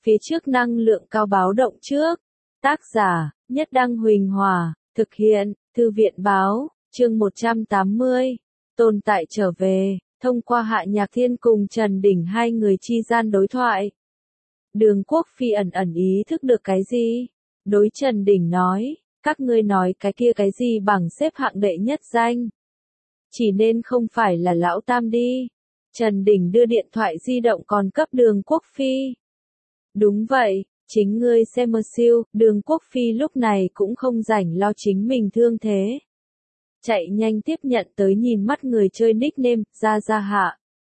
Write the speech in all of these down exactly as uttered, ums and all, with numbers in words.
Phía trước năng lượng cao báo động trước. Tác giả, Nhất Đăng Huỳnh Hòa, thực hiện, Thư viện Báo, chương một trăm tám mươi. Tồn tại trở về, thông qua Hạ Nhạc Thiên cùng Trần Đình hai người chi gian đối thoại. Đường Quốc Phi ẩn ẩn ý thức được cái gì? Đối Trần Đình nói, các ngươi nói cái kia cái gì bằng xếp hạng đệ nhất danh. Chỉ nên không phải là lão tam đi. Trần Đình đưa điện thoại di động còn cấp Đường Quốc Phi. Đúng vậy, chính ngươi xem mơ siêu, Đường Quốc Phi lúc này cũng không rảnh lo chính mình thương thế. Chạy nhanh tiếp nhận tới nhìn mắt người chơi nickname, ra ra hạ.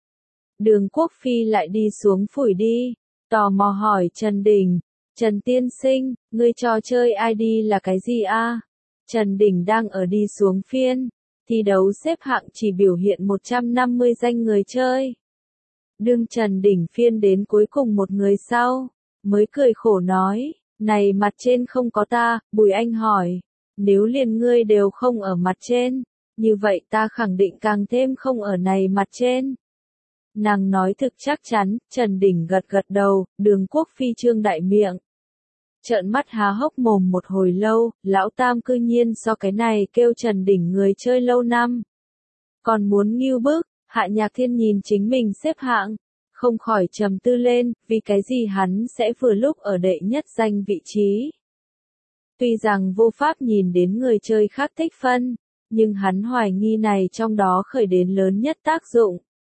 Đường Quốc Phi lại đi xuống phủi đi, tò mò hỏi Trần Đình, Trần tiên sinh, ngươi trò chơi i đê là cái gì a? Trần Đình đang ở đi xuống phiên, thi đấu xếp hạng chỉ biểu hiện một trăm năm mươi danh người chơi. Đương Trần Đình phiên đến cuối cùng một người sau, mới cười khổ nói, này mặt trên không có ta, Bùi Anh hỏi, nếu liền ngươi đều không ở mặt trên, như vậy ta khẳng định càng thêm không ở này mặt trên. Nàng nói thực chắc chắn, Trần Đình gật gật đầu, Đường Quốc Phi trương đại miệng. Trợn mắt há hốc mồm một hồi lâu, lão tam cư nhiên so cái này kêu Trần Đình người chơi lâu năm. Còn muốn nghiêu bức, Hạ Nhạc Thiên nhìn chính mình xếp hạng, không khỏi trầm tư lên, vì cái gì hắn sẽ vừa lúc ở đệ nhất danh vị trí. Tuy rằng vô pháp nhìn đến người chơi khác tích phân, nhưng hắn hoài nghi này trong đó khởi đến lớn nhất tác dụng.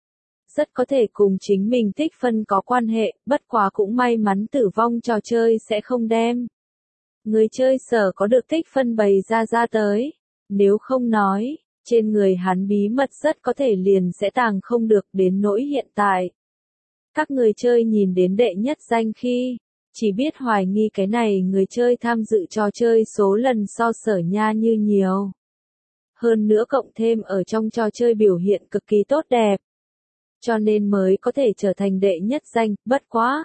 Rất có thể cùng chính mình tích phân có quan hệ, bất quá cũng may mắn tử vong trò chơi sẽ không đem. Người chơi sở có được tích phân bày ra ra tới, nếu không nói, trên người hắn bí mật rất có thể liền sẽ tàng không được đến nỗi hiện tại. Các người chơi nhìn đến đệ nhất danh khi, chỉ biết hoài nghi cái này người chơi tham dự trò chơi số lần so Sở Nha Như nhiều. Hơn nữa cộng thêm ở trong trò chơi biểu hiện cực kỳ tốt đẹp. Cho nên mới có thể trở thành đệ nhất danh, bất quá.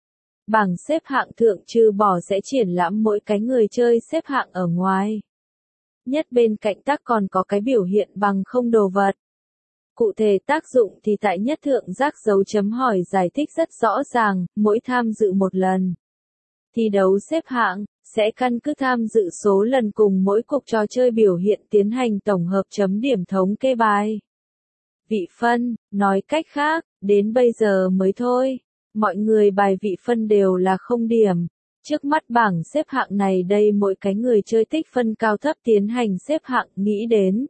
Bảng xếp hạng thượng trừ bỏ sẽ triển lãm mỗi cái người chơi xếp hạng ở ngoài. Nhất bên cạnh tác còn có cái biểu hiện bằng không đồ vật. Cụ thể tác dụng thì tại nhất thượng giác dấu chấm hỏi giải thích rất rõ ràng, mỗi tham dự một lần. Thi đấu xếp hạng, sẽ căn cứ tham dự số lần cùng mỗi cuộc trò chơi biểu hiện tiến hành tổng hợp chấm điểm thống kê bài. Vị phân, nói cách khác, đến bây giờ mới thôi, mọi người bài vị phân đều là không điểm. Trước mắt bảng xếp hạng này đây mỗi cái người chơi tích phân cao thấp tiến hành xếp hạng nghĩ đến.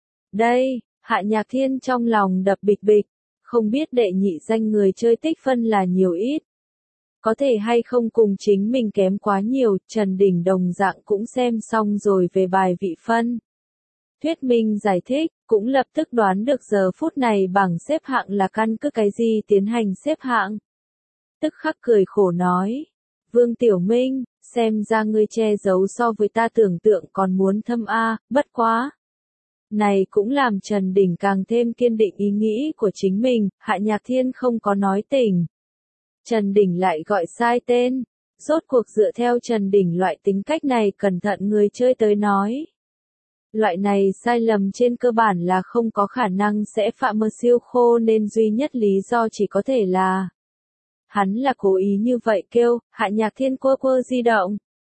Đây, Hạ Nhạc Thiên trong lòng đập bịch bịch, không biết đệ nhị danh người chơi tích phân là nhiều ít. Có thể hay không cùng chính mình kém quá nhiều, Trần Đình đồng dạng cũng xem xong rồi về bài vị phân. Thuyết minh giải thích, cũng lập tức đoán được giờ phút này bảng xếp hạng là căn cứ cái gì tiến hành xếp hạng. Tức khắc cười khổ nói, Vương Tiểu Minh, xem ra ngươi che giấu so với ta tưởng tượng còn muốn thâm a, bất quá. Này cũng làm Trần Đình càng thêm kiên định ý nghĩ của chính mình, Hạ Nhạc Thiên không có nói tình. Trần Đình lại gọi sai tên, rốt cuộc dựa theo Trần Đình loại tính cách này cẩn thận người chơi tới nói. Loại này sai lầm trên cơ bản là không có khả năng sẽ phạm mơ siêu khô nên duy nhất lý do chỉ có thể là hắn là cố ý như vậy kêu, Hạ Nhạc Thiên quơ quơ di động.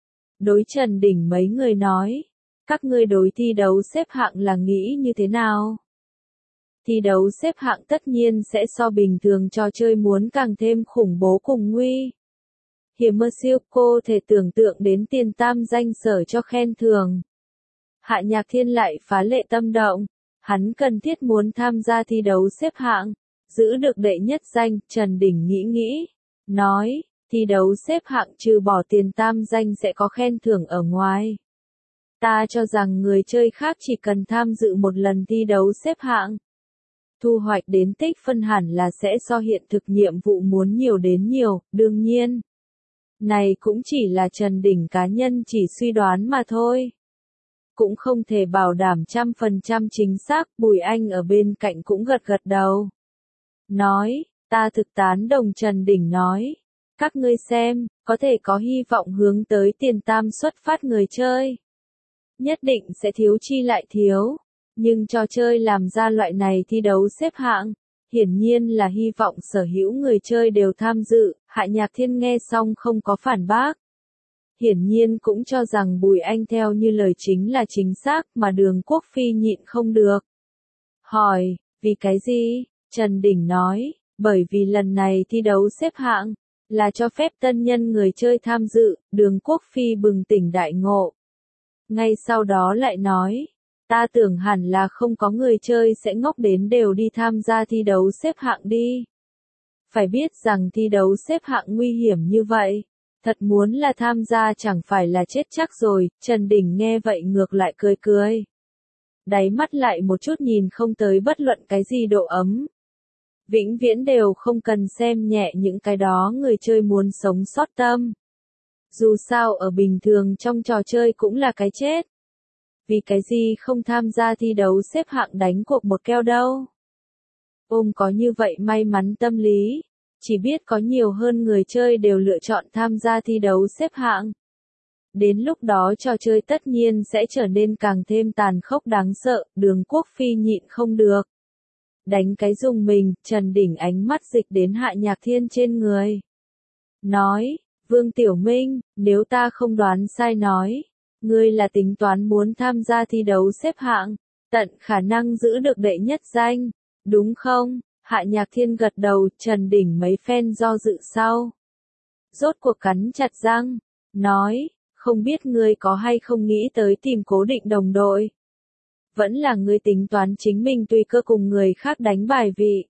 Đối Trần Đình mấy người nói, các ngươi đối thi đấu xếp hạng là nghĩ như thế nào? Thi đấu xếp hạng tất nhiên sẽ so bình thường trò chơi muốn càng thêm khủng bố cùng nguy. Hiểm mơ siêu cô thể tưởng tượng đến tiền tam danh sở cho khen thường. Hạ Nhạc Thiên lại phá lệ tâm động, hắn cần thiết muốn tham gia thi đấu xếp hạng, giữ được đệ nhất danh, Trần Đình nghĩ nghĩ, nói, thi đấu xếp hạng trừ bỏ tiền tam danh sẽ có khen thưởng ở ngoài. Ta cho rằng người chơi khác chỉ cần tham dự một lần thi đấu xếp hạng. Thu hoạch đến tích phân hẳn là sẽ so hiện thực nhiệm vụ muốn nhiều đến nhiều, đương nhiên. Này cũng chỉ là Trần Đình cá nhân chỉ suy đoán mà thôi. Cũng không thể bảo đảm trăm phần trăm chính xác, Bùi Anh ở bên cạnh cũng gật gật đầu. Nói, ta thực tán đồng Trần Đình nói. Các ngươi xem, có thể có hy vọng hướng tới tiền tam xuất phát người chơi. Nhất định sẽ thiếu chi lại thiếu. Nhưng trò chơi làm ra loại này thi đấu xếp hạng, hiển nhiên là hy vọng sở hữu người chơi đều tham dự, Hạ Nhạc Thiên nghe xong không có phản bác. Hiển nhiên cũng cho rằng Bùi Anh theo như lời chính là chính xác mà Đường Quốc Phi nhịn không được. Hỏi, vì cái gì? Trần Đình nói, bởi vì lần này thi đấu xếp hạng, là cho phép tân nhân người chơi tham dự, Đường Quốc Phi bừng tỉnh đại ngộ. Ngay sau đó lại nói, ta tưởng hẳn là không có người chơi sẽ ngốc đến đều đi tham gia thi đấu xếp hạng đi. Phải biết rằng thi đấu xếp hạng nguy hiểm như vậy, thật muốn là tham gia chẳng phải là chết chắc rồi, Trần Đình nghe vậy ngược lại cười cười. Đáy mắt lại một chút nhìn không tới bất luận cái gì độ ấm. Vĩnh viễn đều không cần xem nhẹ những cái đó người chơi muốn sống sót tâm. Dù sao ở bình thường trong trò chơi cũng là cái chết. Vì cái gì không tham gia thi đấu xếp hạng đánh cuộc một keo đâu. Ôm có như vậy may mắn tâm lý, chỉ biết có nhiều hơn người chơi đều lựa chọn tham gia thi đấu xếp hạng. Đến lúc đó trò chơi tất nhiên sẽ trở nên càng thêm tàn khốc đáng sợ, Đường Quốc Phi nhịn không được. Đánh cái dùng mình, Trần Đình ánh mắt dịch đến Hạ Nhạc Thiên trên người. Nói, Vương Tiểu Minh, nếu ta không đoán sai nói, ngươi là tính toán muốn tham gia thi đấu xếp hạng, tận khả năng giữ được đệ nhất danh, đúng không? Hạ Nhạc Thiên gật đầu, Trần Đình mấy phen do dự sau. Rốt cuộc cắn chặt răng, nói, không biết ngươi có hay không nghĩ tới tìm cố định đồng đội. Vẫn là ngươi tính toán chính mình tùy cơ cùng người khác đánh bài vị.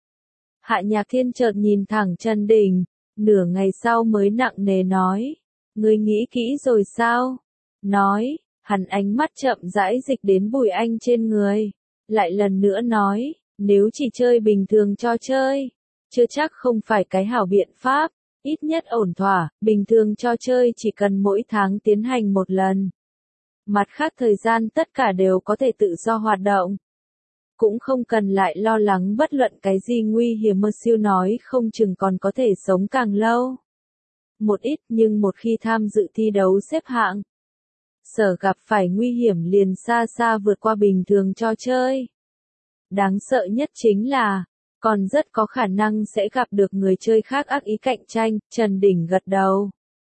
Hạ Nhạc Thiên chợt nhìn thẳng Trần Đình, nửa ngày sau mới nặng nề nói, ngươi nghĩ kỹ rồi sao? Nói, hắn ánh mắt chậm rãi dịch đến Bùi Anh trên người, lại lần nữa nói, nếu chỉ chơi bình thường cho chơi, chưa chắc không phải cái hảo biện pháp, ít nhất ổn thỏa, bình thường cho chơi chỉ cần mỗi tháng tiến hành một lần. Mặt khác thời gian tất cả đều có thể tự do hoạt động. Cũng không cần lại lo lắng bất luận cái gì nguy hiểm, mơ siêu nói không chừng còn có thể sống càng lâu. Một ít nhưng một khi tham dự thi đấu xếp hạng, sở gặp phải nguy hiểm liền xa xa vượt qua bình thường cho chơi. Đáng sợ nhất chính là, còn rất có khả năng sẽ gặp được người chơi khác ác ý cạnh tranh, Trần Đình gật đầu.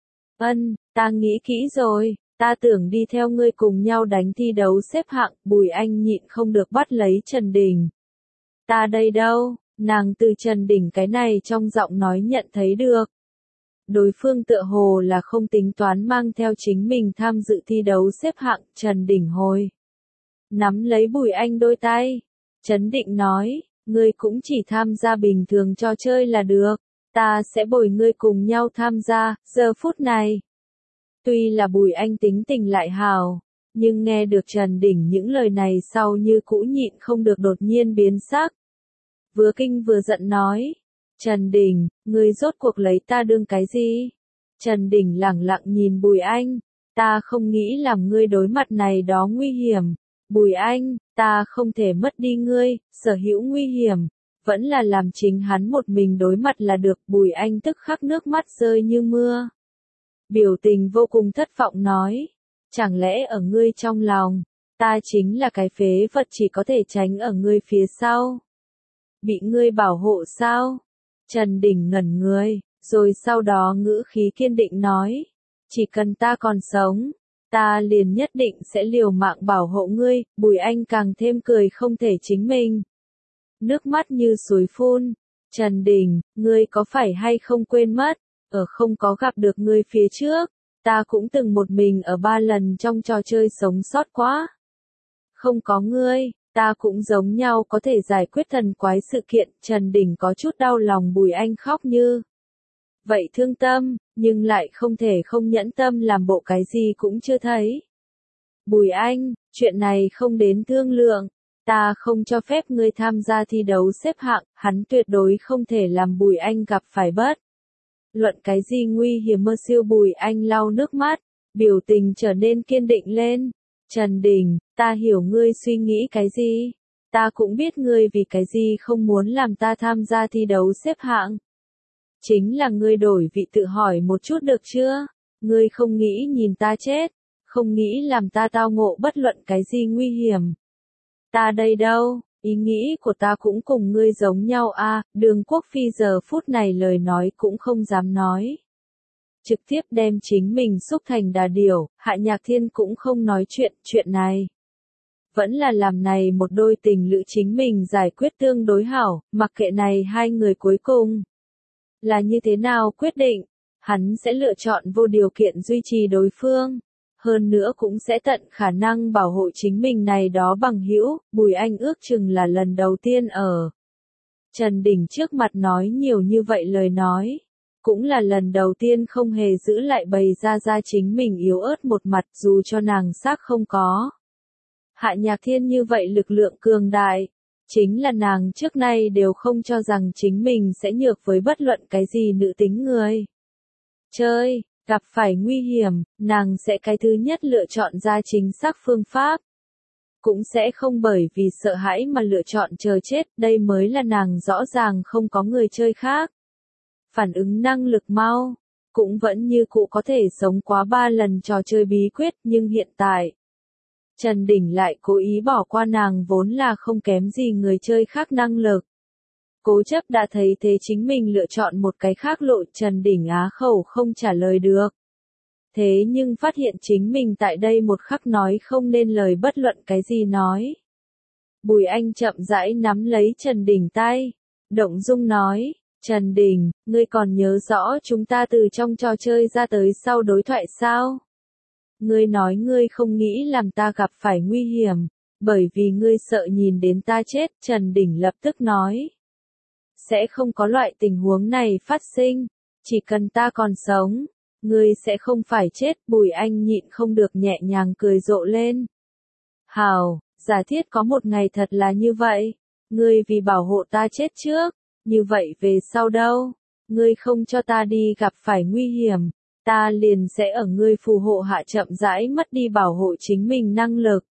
Ân, ta nghĩ kỹ rồi, ta tưởng đi theo ngươi cùng nhau đánh thi đấu xếp hạng, Bùi Anh nhịn không được bắt lấy Trần Đình. Ta đây đâu, nàng từ Trần Đình cái này trong giọng nói nhận thấy được. Đối phương tựa hồ là không tính toán mang theo chính mình tham dự thi đấu xếp hạng, Trần Đình hồi. Nắm lấy Bùi Anh đôi tay, trấn định nói, ngươi cũng chỉ tham gia bình thường cho chơi là được, ta sẽ bồi ngươi cùng nhau tham gia, giờ phút này. Tuy là Bùi Anh tính tình lại hào, nhưng nghe được Trần Đình những lời này sau như cũ nhịn không được đột nhiên biến sắc. Vừa kinh vừa giận nói, Trần Đình, ngươi rốt cuộc lấy ta đương cái gì? Trần Đình lẳng lặng nhìn Bùi Anh, ta không nghĩ làm ngươi đối mặt này đó nguy hiểm. Bùi Anh, ta không thể mất đi ngươi, sở hữu nguy hiểm, vẫn là làm chính hắn một mình đối mặt là được. Bùi Anh tức khắc nước mắt rơi như mưa. Biểu tình vô cùng thất vọng nói, chẳng lẽ ở ngươi trong lòng, ta chính là cái phế vật chỉ có thể tránh ở ngươi phía sau. Bị ngươi bảo hộ sao? Trần Đình ngẩn người, rồi sau đó ngữ khí kiên định nói, chỉ cần ta còn sống, ta liền nhất định sẽ liều mạng bảo hộ ngươi. Bùi Anh càng thêm cười không thể chính mình. Nước mắt như suối phun, Trần Đình, ngươi có phải hay không quên mất, ở không có gặp được ngươi phía trước, ta cũng từng một mình ở ba lần trong trò chơi sống sót quá. Không có ngươi, ta cũng giống nhau có thể giải quyết thần quái sự kiện. Trần Đình có chút đau lòng Bùi Anh khóc như vậy thương tâm, nhưng lại không thể không nhẫn tâm làm bộ cái gì cũng chưa thấy. Bùi Anh, chuyện này không đến thương lượng, ta không cho phép ngươi tham gia thi đấu xếp hạng, hắn tuyệt đối không thể làm Bùi Anh gặp phải bất luận cái gì nguy hiểm. Mơ siêu Bùi Anh lau nước mắt, biểu tình trở nên kiên định lên. Trần Đình, ta hiểu ngươi suy nghĩ cái gì, ta cũng biết ngươi vì cái gì không muốn làm ta tham gia thi đấu xếp hạng. Chính là ngươi đổi vị tự hỏi một chút được chưa? Ngươi không nghĩ nhìn ta chết, không nghĩ làm ta tao ngộ bất luận cái gì nguy hiểm. Ta đây đâu, Ý nghĩ của ta cũng cùng ngươi giống nhau a. Đường Quốc Phi giờ phút này lời nói cũng không dám nói. Trực tiếp đem chính mình xúc thành đà điểu, Hạ Nhạc Thiên cũng không nói chuyện, chuyện này. Vẫn là làm này một đôi tình lữ chính mình giải quyết tương đối hảo, mặc kệ này hai người cuối cùng. Là như thế nào quyết định, hắn sẽ lựa chọn vô điều kiện duy trì đối phương. Hơn nữa cũng sẽ tận khả năng bảo hộ chính mình này đó bằng hữu, Bùi Anh ước chừng là lần đầu tiên ở Trần Đình trước mặt nói nhiều như vậy lời nói. Cũng là lần đầu tiên không hề giữ lại bày ra ra chính mình yếu ớt một mặt dù cho nàng xác không có. Hạ Nhạc Thiên như vậy lực lượng cường đại, chính là nàng trước nay đều không cho rằng chính mình sẽ nhược với bất luận cái gì nữ tính người. Chơi, gặp phải nguy hiểm, nàng sẽ cái thứ nhất lựa chọn ra chính xác phương pháp. Cũng sẽ không bởi vì sợ hãi mà lựa chọn chờ chết, đây mới là nàng rõ ràng không có người chơi khác. Phản ứng năng lực mau, cũng vẫn như cũ có thể sống quá ba lần trò chơi bí quyết, nhưng hiện tại, Trần Đình lại cố ý bỏ qua nàng vốn là không kém gì người chơi khác năng lực. Cố chấp đã thấy thế chính mình lựa chọn một cái khác lộ, Trần Đình á khẩu không trả lời được. Thế nhưng phát hiện chính mình tại đây một khắc nói không nên lời bất luận cái gì nói. Bùi Anh chậm rãi nắm lấy Trần Đình tay, động dung nói, Trần Đình, ngươi còn nhớ rõ chúng ta từ trong trò chơi ra tới sau đối thoại sao? Ngươi nói ngươi không nghĩ làm ta gặp phải nguy hiểm, bởi vì ngươi sợ nhìn đến ta chết, Trần Đình lập tức nói. Sẽ không có loại tình huống này phát sinh, chỉ cần ta còn sống, ngươi sẽ không phải chết, Bùi Anh nhịn không được nhẹ nhàng cười rộ lên. Hào, giả thiết có một ngày thật là như vậy, ngươi vì bảo hộ ta chết trước, như vậy về sau đâu, ngươi không cho ta đi gặp phải nguy hiểm, ta liền sẽ ở ngươi phù hộ hạ chậm rãi mất đi bảo hộ chính mình năng lực.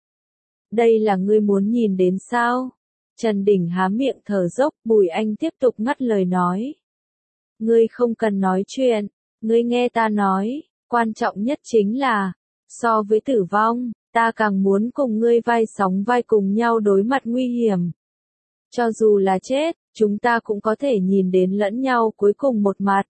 Đây là ngươi muốn nhìn đến sao? Trần Đình há miệng thở dốc, Bùi Anh tiếp tục ngắt lời nói. Ngươi không cần nói chuyện, ngươi nghe ta nói, quan trọng nhất chính là, so với tử vong, ta càng muốn cùng ngươi vai sóng vai cùng nhau đối mặt nguy hiểm. Cho dù là chết, chúng ta cũng có thể nhìn đến lẫn nhau cuối cùng một mặt.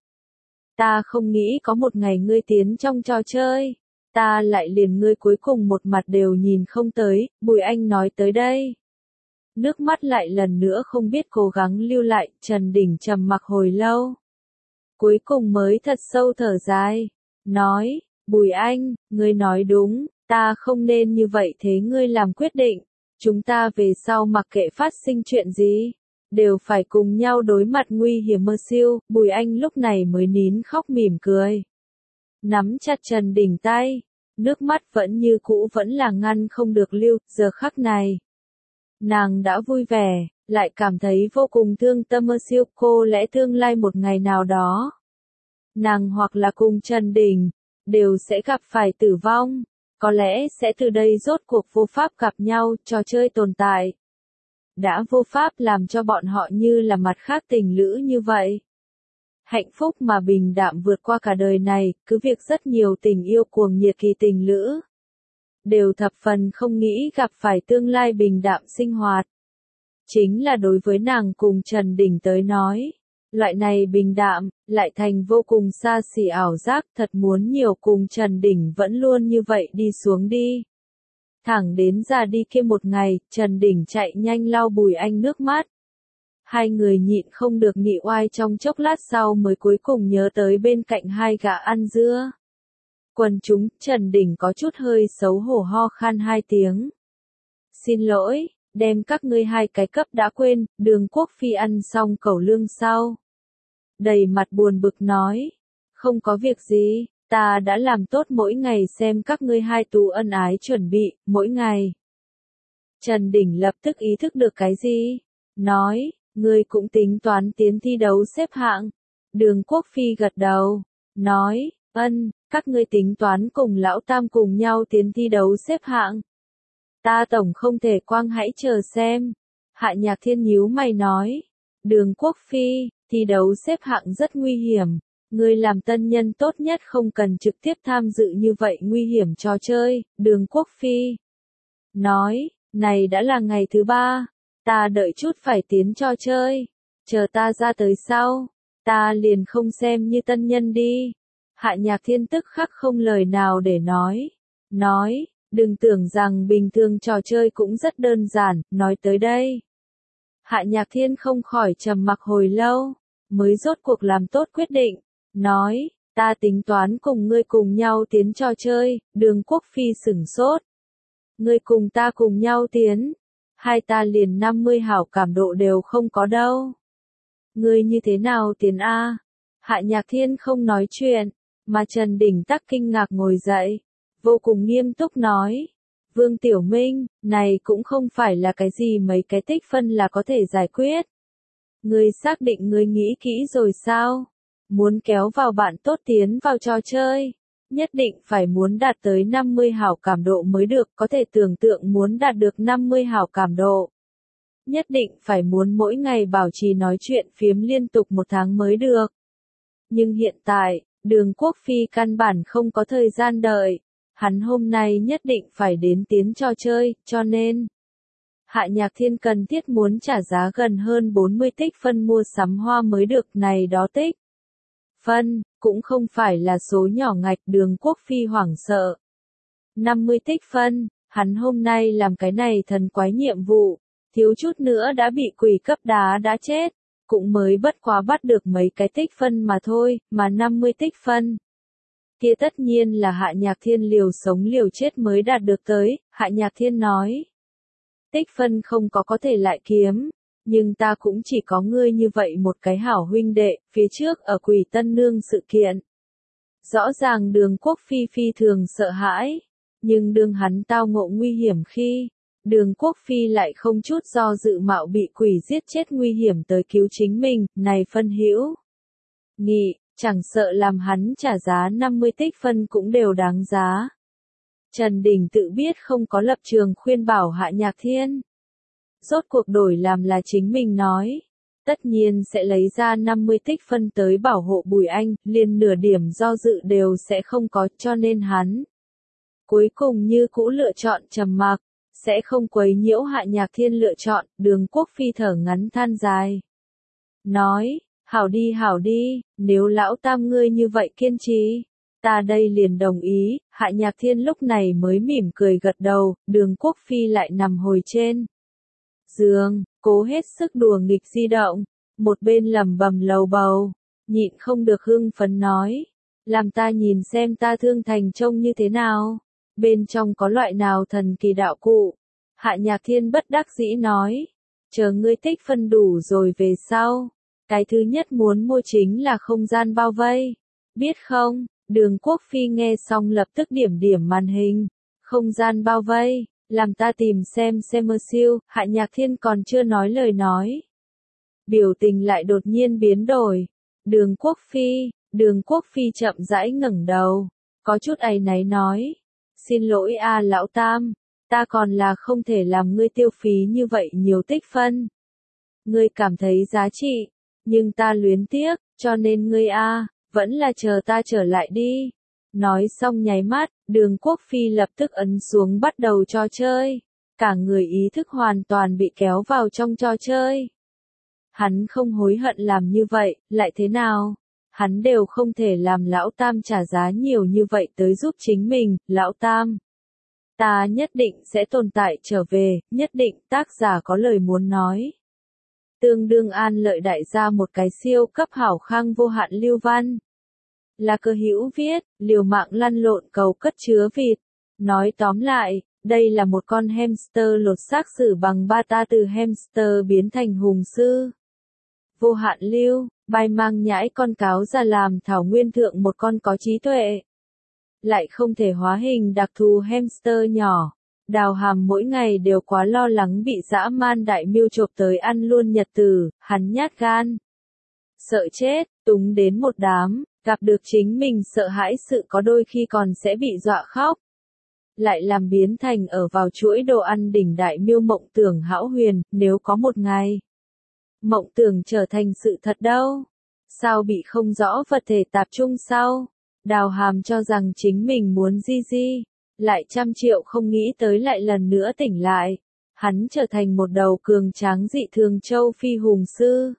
Ta không nghĩ có một ngày ngươi tiến trong trò chơi, ta lại liền ngươi cuối cùng một mặt đều nhìn không tới, Bùi Anh nói tới đây. Nước mắt lại lần nữa không biết cố gắng lưu lại, Trần Đình trầm mặc hồi lâu. Cuối cùng mới thật sâu thở dài, nói, Bùi Anh, ngươi nói đúng, ta không nên như vậy thế ngươi làm quyết định, chúng ta về sau mặc kệ phát sinh chuyện gì, đều phải cùng nhau đối mặt nguy hiểm mơ siêu, Bùi Anh lúc này mới nín khóc mỉm cười. Nắm chặt Trần Đình tay, nước mắt vẫn như cũ vẫn là ngăn không được lưu, giờ khắc này. Nàng đã vui vẻ, lại cảm thấy vô cùng thương tâm mơ siêu, cô lẽ tương lai một ngày nào đó. Nàng hoặc là cùng Trần Đình, đều sẽ gặp phải tử vong, có lẽ sẽ từ đây rốt cuộc vô pháp gặp nhau, trò chơi tồn tại. Đã vô pháp làm cho bọn họ như là mặt khác tình lữ như vậy. Hạnh phúc mà bình đạm vượt qua cả đời này, cứ việc rất nhiều tình yêu cuồng nhiệt kỳ tình lữ. Đều thập phần không nghĩ gặp phải tương lai bình đạm sinh hoạt. Chính là đối với nàng cùng Trần Đình tới nói, loại này bình đạm, lại thành vô cùng xa xỉ ảo giác, thật muốn nhiều cùng Trần Đình vẫn luôn như vậy đi xuống đi. Thẳng đến ra đi kia một ngày, Trần Đình chạy nhanh lau Bùi Anh nước mắt. Hai người nhịn không được nhị oai trong chốc lát sau mới cuối cùng nhớ tới bên cạnh hai gã ăn dưa. Quần chúng, Trần Đình có chút hơi xấu hổ ho khan hai tiếng. Xin lỗi, đem các ngươi hai cái cấp đã quên, Đường Quốc Phi ăn xong cẩu lương sau. Đầy mặt buồn bực nói, không có việc gì, ta đã làm tốt mỗi ngày xem các ngươi hai tú ân ái chuẩn bị, mỗi ngày. Trần Đình lập tức ý thức được cái gì? Nói, ngươi cũng tính toán tiến thi đấu xếp hạng. Đường Quốc Phi gật đầu, nói, ân, các ngươi tính toán cùng lão tam cùng nhau tiến thi đấu xếp hạng. Ta tổng không thể quang hãy chờ xem. Hạ Nhạc Thiên nhíu mày nói, Đường Quốc Phi, thi đấu xếp hạng rất nguy hiểm. Ngươi làm tân nhân tốt nhất không cần trực tiếp tham dự như vậy nguy hiểm trò chơi, Đường Quốc Phi. Nói, này đã là ngày thứ ba, ta đợi chút phải tiến trò chơi, chờ ta ra tới sau, ta liền không xem như tân nhân đi. Hạ Nhạc Thiên tức khắc không lời nào để nói, nói, đừng tưởng rằng bình thường trò chơi cũng rất đơn giản, nói tới đây. Hạ Nhạc Thiên không khỏi trầm mặc hồi lâu, mới rốt cuộc làm tốt quyết định, nói, ta tính toán cùng ngươi cùng nhau tiến trò chơi. Đường Quốc Phi sửng sốt. Ngươi cùng ta cùng nhau tiến, hai ta liền năm mươi hảo cảm độ đều không có đâu. Ngươi như thế nào tiến a? Hạ Nhạc Thiên không nói chuyện, mà Trần Đình Tắc kinh ngạc ngồi dậy, vô cùng nghiêm túc nói, Vương Tiểu Minh, này cũng không phải là cái gì mấy cái tích phân là có thể giải quyết. Ngươi xác định ngươi nghĩ kỹ rồi sao? Muốn kéo vào bạn tốt tiến vào trò chơi, nhất định phải muốn đạt tới năm mươi hảo cảm độ mới được, có thể tưởng tượng muốn đạt được năm mươi hảo cảm độ. Nhất định phải muốn mỗi ngày bảo trì nói chuyện phiếm liên tục một tháng mới được. Nhưng hiện tại, Đường Quốc Phi căn bản không có thời gian đợi, hắn hôm nay nhất định phải đến tiến trò chơi, cho nên Hạ Nhạc Thiên cần thiết muốn trả giá gần hơn bốn mươi tích phân mua sắm hoa mới được, này đó tích phân, cũng không phải là số nhỏ ngạch. Đường Quốc Phi hoảng sợ. năm mươi tích phân, hắn hôm nay làm cái này thần quái nhiệm vụ, thiếu chút nữa đã bị quỷ cấp đá đã chết, cũng mới bất quá bắt được mấy cái tích phân mà thôi, mà năm mươi tích phân. Kia tất nhiên là Hạ Nhạc Thiên liều sống liều chết mới đạt được tới. Hạ Nhạc Thiên nói, tích phân không có có thể lại kiếm, nhưng ta cũng chỉ có ngươi như vậy một cái hảo huynh đệ. Phía trước ở Quỷ Tân Nương sự kiện, rõ ràng Đường Quốc Phi phi thường sợ hãi, nhưng đương hắn tao ngộ nguy hiểm khi, Đường Quốc Phi lại không chút do dự mạo bị quỷ giết chết nguy hiểm tới cứu chính mình. Này phân hữu nghị, chẳng sợ làm hắn trả giá năm mươi tích phân cũng đều đáng giá. Trần Đình tự biết không có lập trường khuyên bảo Hạ Nhạc Thiên, rốt cuộc đổi làm là chính mình nói, tất nhiên sẽ lấy ra năm mươi tích phân tới bảo hộ Bùi Anh, liền nửa điểm do dự đều sẽ không có, cho nên hắn cuối cùng như cũ lựa chọn trầm mặc, sẽ không quấy nhiễu Hạ Nhạc Thiên lựa chọn. Đường Quốc Phi thở ngắn than dài, nói, hảo đi hảo đi, nếu lão tam ngươi như vậy kiên trì, ta đây liền đồng ý. Hạ Nhạc Thiên lúc này mới mỉm cười gật đầu. Đường Quốc Phi lại nằm hồi trên giường, cố hết sức đùa nghịch di động, một bên lẩm bẩm lầu bầu, nhịn không được hưng phấn nói, làm ta nhìn xem ta thương thành trông như thế nào, bên trong có loại nào thần kỳ đạo cụ. Hạ Nhạc Thiên bất đắc dĩ nói, chờ ngươi tích phân đủ rồi về sau, cái thứ nhất muốn mua chính là không gian bao vây, biết không? Đường Quốc Phi nghe xong lập tức điểm điểm màn hình, không gian bao vây, làm ta tìm xem xem mơ siêu. Hạ Nhạc Thiên còn chưa nói lời nói, biểu tình lại đột nhiên biến đổi. Đường Quốc Phi, Đường Quốc Phi chậm rãi ngẩng đầu, có chút áy náy nói, xin lỗi a lão tam, ta còn là không thể làm ngươi tiêu phí như vậy nhiều tích phân. Ngươi cảm thấy giá trị, nhưng ta luyến tiếc, cho nên ngươi a, vẫn là chờ ta trở lại đi. Nói xong nháy mắt, Đường Quốc Phi lập tức ấn xuống bắt đầu trò chơi, cả người ý thức hoàn toàn bị kéo vào trong trò chơi. Hắn không hối hận làm như vậy, lại thế nào? Hắn đều không thể làm lão tam trả giá nhiều như vậy tới giúp chính mình. Lão tam, ta nhất định sẽ tồn tại trở về, nhất định. Tác giả có lời muốn nói. Tương đương An Lợi đại gia một cái siêu cấp hảo khang vô hạn lưu văn. Là Cơ Hữu viết, liều mạng lăn lộn cầu cất chứa vịt. Nói tóm lại, đây là một con hamster lột xác xử bằng bata từ hamster biến thành hùng sư. Vô hạn lưu, bay mang nhãi con cáo ra làm thảo nguyên thượng một con có trí tuệ. Lại không thể hóa hình đặc thù hamster nhỏ. Đào Hàm mỗi ngày đều quá lo lắng bị dã man đại miêu chộp tới ăn luôn nhật tử, hắn nhát gan. Sợ chết, túng đến một đám, gặp được chính mình sợ hãi sự có đôi khi còn sẽ bị dọa khóc. Lại làm biến thành ở vào chuỗi đồ ăn đỉnh đại miêu mộng tưởng hão huyền, nếu có một ngày. Mộng tưởng trở thành sự thật đâu? Sao bị không rõ vật thể tạp trung sau? Đào Hàm cho rằng chính mình muốn di di, lại trăm triệu không nghĩ tới lại lần nữa tỉnh lại. hắn trở thành một đầu cường tráng dị thường châu phi hùng sư.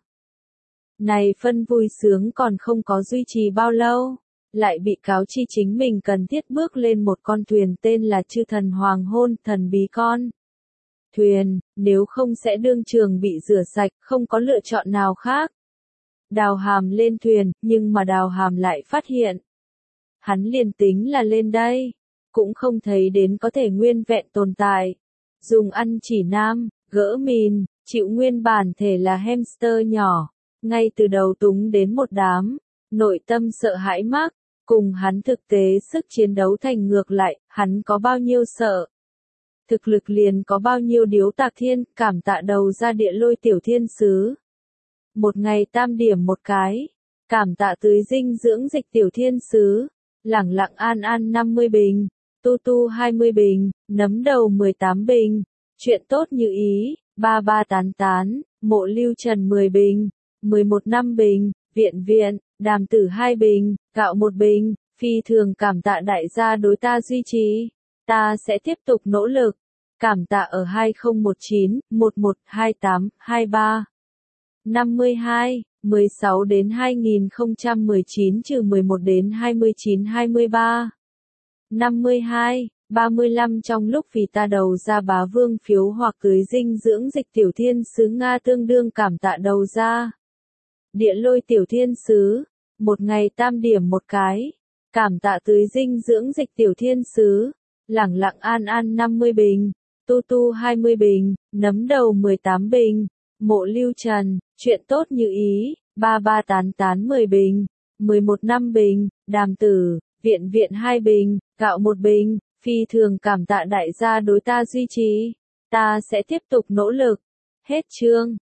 Này phân vui sướng còn không có duy trì bao lâu, lại bị cáo chi chính mình cần thiết bước lên một con thuyền tên là Chư Thần Hoàng Hôn, thần bí con thuyền, nếu không sẽ đương trường bị rửa sạch, không có lựa chọn nào khác. Đào Hàm lên thuyền, nhưng mà Đào Hàm lại phát hiện, hắn liền tính là lên đây, cũng không thấy đến có thể nguyên vẹn tồn tại. Dùng ăn chỉ nam, gỡ mìn, chịu nguyên bản thể là hamster nhỏ, ngay từ đầu túng đến một đám, nội tâm sợ hãi mắc, cùng hắn thực tế sức chiến đấu thành ngược lại, hắn có bao nhiêu sợ. Thực lực liền có bao nhiêu điếu tạc thiên, cảm tạ đầu ra địa lôi tiểu thiên sứ. Một ngày tam điểm một cái, cảm tạ tưới dinh dưỡng dịch tiểu thiên sứ, lẳng lặng an an năm mươi bình, tu tu hai mươi bình, nấm đầu mười tám bình, chuyện tốt như ý, ba ba tán tán, mộ lưu trần mười bình, mười một năm bình, viện viện, đàm tử hai bình, gạo một bình, phi thường cảm tạ đại gia đối ta duy trì, ta sẽ tiếp tục nỗ lực, cảm tạ ở hai không một chín, một một hai tám, hai ba, năm mươi hai, mười sáu đến hai nghìn không trăm mười chín trừ mười một đến hai mươi chín hai mươi ba, năm mươi hai, ba mươi lăm trong lúc vì ta đầu ra bá vương phiếu hoặc tưới dinh dưỡng dịch tiểu thiên sứ Nga tương đương cảm tạ đầu ra. Địa lôi tiểu thiên sứ, một ngày tam điểm một cái, cảm tạ tưới dinh dưỡng dịch tiểu thiên sứ, lẳng lặng an an năm mươi bình, tu tu hai mươi bình, nấm đầu mười tám bình, mộ lưu trần, chuyện tốt như ý, ba ba tán tán mười bình, mười một năm bình, đàm tử, viện viện hai bình, gạo một bình, phi thường cảm tạ đại gia đối ta duy trì, ta sẽ tiếp tục nỗ lực. Hết chương.